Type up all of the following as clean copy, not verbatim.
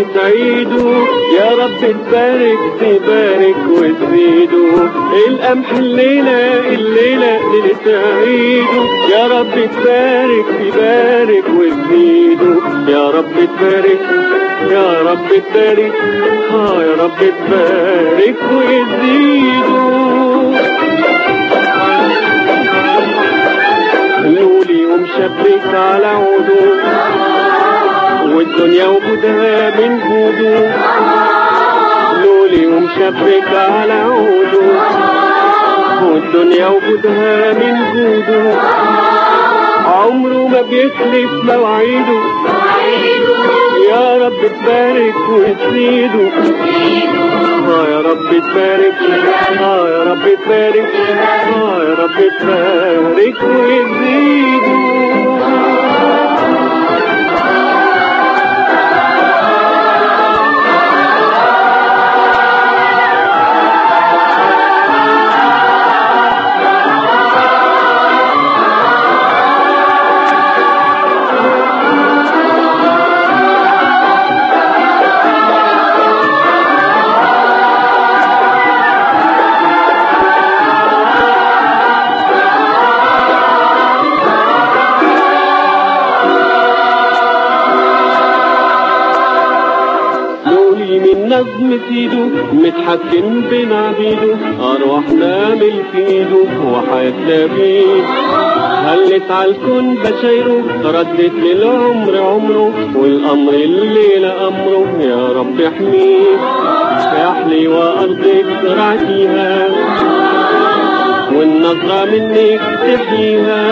تعيدوا، يا رب تبارك وتزيدوا. القمح الليلة ليلة عيدوا، يا رب تبارك وتزيدوا. يا رب تبارك يا رب تبارك يا رب تبارك وتزيدوا. لولي ومشبك على عوده، والدنيا وجودها من جوده. لولي ومشبك على عوده، والدنيا وجودها من جوده. عمره ما بيخلف مواعيده، يا رب تبارك وتزيده. يا رب تبارك يا رب تبارك يا رب تبارك وتزيده. نظم سيده متحكم بين عبيده، أرواحنا ملك ايده وحياتنا بيه. هلت عالكون بشايره، ردت للعمر عمره، والأمر الليلة أمره. يا رب احميه، احلي وأرضك زرعتيها، والنظرة منك تحييها.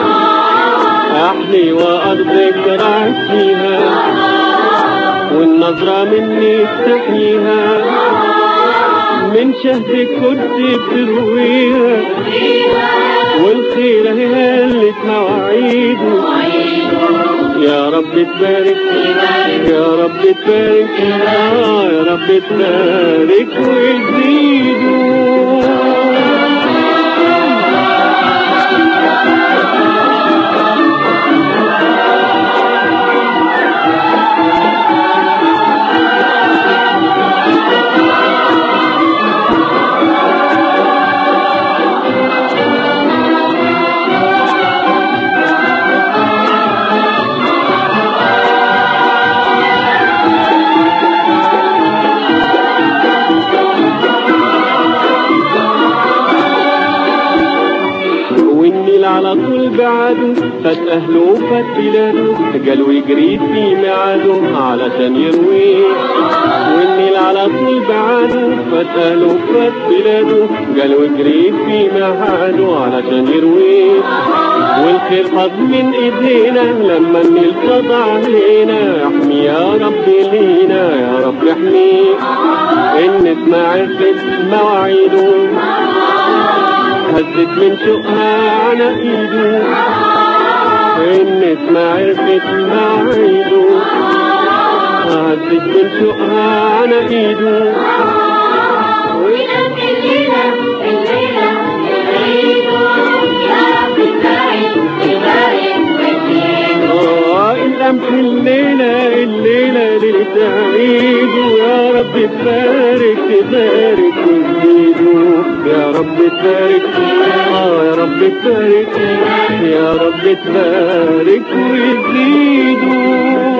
احلي وأرضك زرعتيها، والنظرة منك تحييها. من شهدك كنت بترويها، والخير هلت مواعيده. يا رب تبارك يا رب تبارك يا رب تبارك وتزيدوا. على طول بعده، فات أهله وفات بلاده، قالوا يجري في ميعاده علشان يرويه. والنيل على طول بعده، فات أهله وفات بلاده، قالوا يجري في ميعاده علشان يرويه. والخير خد من ايدينا لما النيل خضع علينا. احمي يا رب لينا يا رب احميه، النسمة عرفت مواعيده، هزت من شوقها على ايده. النسمة عرفت مواعيده، هزت من شوقها على ايده. وينام الليلة الليلة يعيده، يا رب تبارك وتزيده. القمح الليلة ليلة عيده، يا رب تبارك وتزيده. يا رب تبارك يا رب تبارك يا رب تبارك وتزيده.